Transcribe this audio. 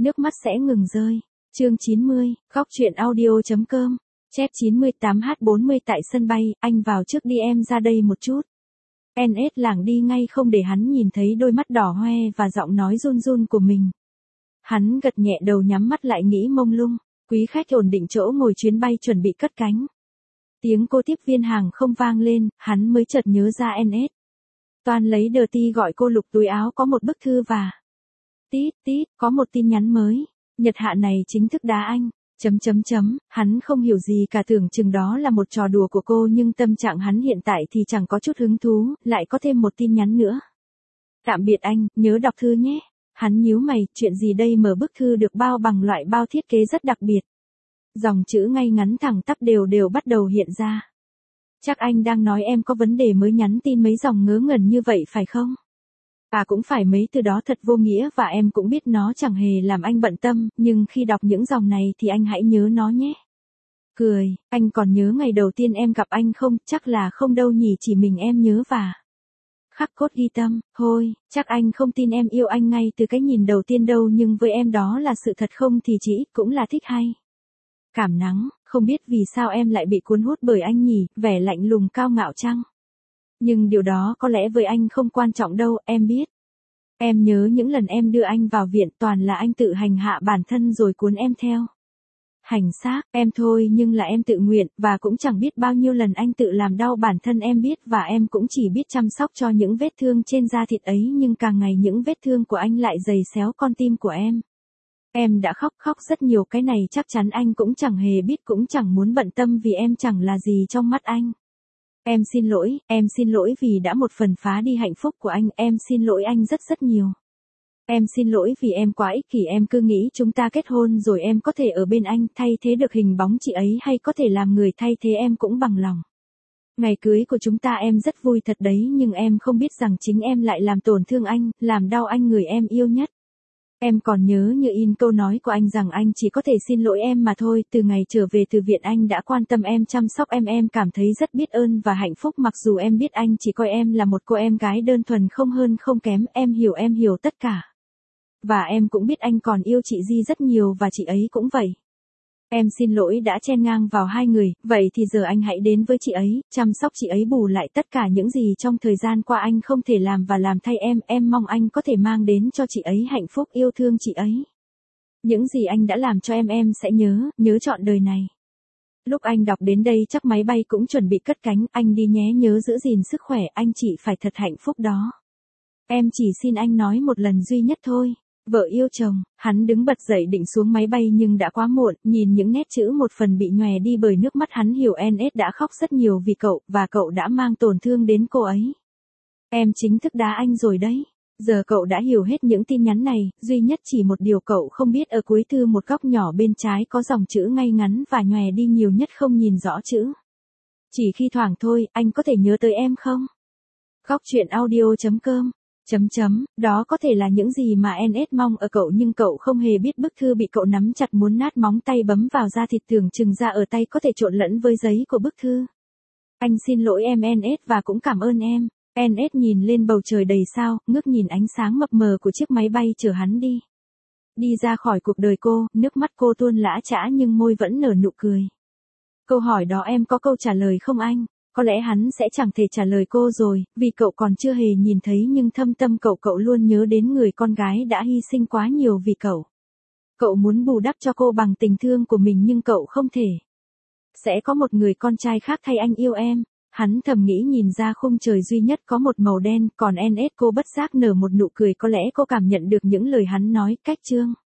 nước mắt sẽ ngừng rơi. Chương 90, góc truyện audio.com. Chép 98H40 tại sân bay, anh vào trước đi em ra đây một chút. NS lảng đi ngay không để hắn nhìn thấy đôi mắt đỏ hoe và giọng nói run run của mình. Hắn gật nhẹ đầu nhắm mắt lại nghĩ mông lung. Quý khách ổn định chỗ ngồi, chuyến bay chuẩn bị cất cánh. Tiếng cô tiếp viên hàng không vang lên, hắn mới chợt nhớ ra NS. Toàn lấy đờ ti gọi cô, lục túi áo có một bức thư và tít tít, có một tin nhắn mới. Nhật Hạ này chính thức đá anh. Hắn không hiểu gì cả, tưởng chừng đó là một trò đùa của cô, nhưng tâm trạng hắn hiện tại thì chẳng có chút hứng thú, lại có thêm một tin nhắn nữa. Tạm biệt anh, nhớ đọc thư nhé. Hắn nhíu mày, chuyện gì đây, mở bức thư được bao bằng loại bao thiết kế rất đặc biệt. Dòng chữ ngay ngắn thẳng tắp đều bắt đầu hiện ra. Chắc anh đang nói em có vấn đề mới nhắn tin mấy dòng ngớ ngẩn như vậy phải không? À cũng phải, mấy từ đó thật vô nghĩa và em cũng biết nó chẳng hề làm anh bận tâm, nhưng khi đọc những dòng này thì anh hãy nhớ nó nhé. Cười, anh còn nhớ ngày đầu tiên em gặp anh không? Chắc là không đâu nhỉ, chỉ mình em nhớ và khắc cốt ghi tâm. Thôi, chắc anh không tin em yêu anh ngay từ cái nhìn đầu tiên đâu, nhưng với em đó là sự thật không thì chỉ cũng là thích hay. Cảm nắng, không biết vì sao em lại bị cuốn hút bởi anh nhỉ, vẻ lạnh lùng cao ngạo chăng? Nhưng điều đó có lẽ với anh không quan trọng đâu, em biết. Em nhớ những lần em đưa anh vào viện toàn là anh tự hành hạ bản thân rồi cuốn em theo. Hành xác, em thôi, nhưng là em tự nguyện, và cũng chẳng biết bao nhiêu lần anh tự làm đau bản thân em biết, và em cũng chỉ biết chăm sóc cho những vết thương trên da thịt ấy, nhưng càng ngày những vết thương của anh lại dày xéo con tim của em. Em đã khóc rất nhiều, cái này chắc chắn anh cũng chẳng hề biết, cũng chẳng muốn bận tâm vì em chẳng là gì trong mắt anh. Em xin lỗi vì đã một phần phá đi hạnh phúc của anh, em xin lỗi anh rất nhiều. Em xin lỗi vì em quá ích kỷ, em cứ nghĩ chúng ta kết hôn rồi em có thể ở bên anh, thay thế được hình bóng chị ấy, hay có thể làm người thay thế em cũng bằng lòng. Ngày cưới của chúng ta em rất vui thật đấy, nhưng em không biết rằng chính em lại làm tổn thương anh, làm đau anh, người em yêu nhất. Em còn nhớ như in câu nói của anh rằng anh chỉ có thể xin lỗi em mà thôi. Từ ngày trở về từ viện anh đã quan tâm em, chăm sóc em cảm thấy rất biết ơn và hạnh phúc, mặc dù em biết anh chỉ coi em là một cô em gái đơn thuần không hơn không kém, em hiểu tất cả. Và em cũng biết anh còn yêu chị Di rất nhiều và chị ấy cũng vậy. Em xin lỗi đã chen ngang vào hai người, vậy thì giờ anh hãy đến với chị ấy, chăm sóc chị ấy, bù lại tất cả những gì trong thời gian qua anh không thể làm và làm thay em mong anh có thể mang đến cho chị ấy hạnh phúc, yêu thương chị ấy. Những gì anh đã làm cho em sẽ nhớ trọn đời này. Lúc anh đọc đến đây chắc máy bay cũng chuẩn bị cất cánh, anh đi nhé, nhớ giữ gìn sức khỏe, anh chị phải thật hạnh phúc đó. Em chỉ xin anh nói một lần duy nhất thôi. Vợ yêu chồng, hắn đứng bật dậy định xuống máy bay nhưng đã quá muộn, nhìn những nét chữ một phần bị nhòe đi bởi nước mắt, hắn hiểu NS đã khóc rất nhiều vì cậu, và cậu đã mang tổn thương đến cô ấy. Em chính thức đá anh rồi đấy. Giờ cậu đã hiểu hết những tin nhắn này, duy nhất chỉ một điều cậu không biết, ở cuối thư một góc nhỏ bên trái có dòng chữ ngay ngắn và nhòe đi nhiều nhất không nhìn rõ chữ. Chỉ khi thoảng thôi, anh có thể nhớ tới em không? Góc truyện audio.com. Đó có thể là những gì mà NS mong ở cậu, nhưng cậu không hề biết bức thư bị cậu nắm chặt muốn nát móng tay bấm vào da thịt, tưởng chừng da ở tay có thể trộn lẫn với giấy của bức thư. Anh xin lỗi em NS và cũng cảm ơn em. NS nhìn lên bầu trời đầy sao, ngước nhìn ánh sáng mập mờ của chiếc máy bay chở hắn đi. Đi ra khỏi cuộc đời cô, nước mắt cô tuôn lã chã nhưng môi vẫn nở nụ cười. Câu hỏi đó em có câu trả lời không anh? Có lẽ hắn sẽ chẳng thể trả lời cô rồi, vì cậu còn chưa hề nhìn thấy, nhưng thâm tâm cậu luôn nhớ đến người con gái đã hy sinh quá nhiều vì cậu. Cậu muốn bù đắp cho cô bằng tình thương của mình nhưng cậu không thể. Sẽ có một người con trai khác thay anh yêu em. Hắn thầm nghĩ, nhìn ra khung trời duy nhất có một màu đen, còn NS cô bất giác nở một nụ cười, có lẽ cô cảm nhận được những lời hắn nói, cách chương.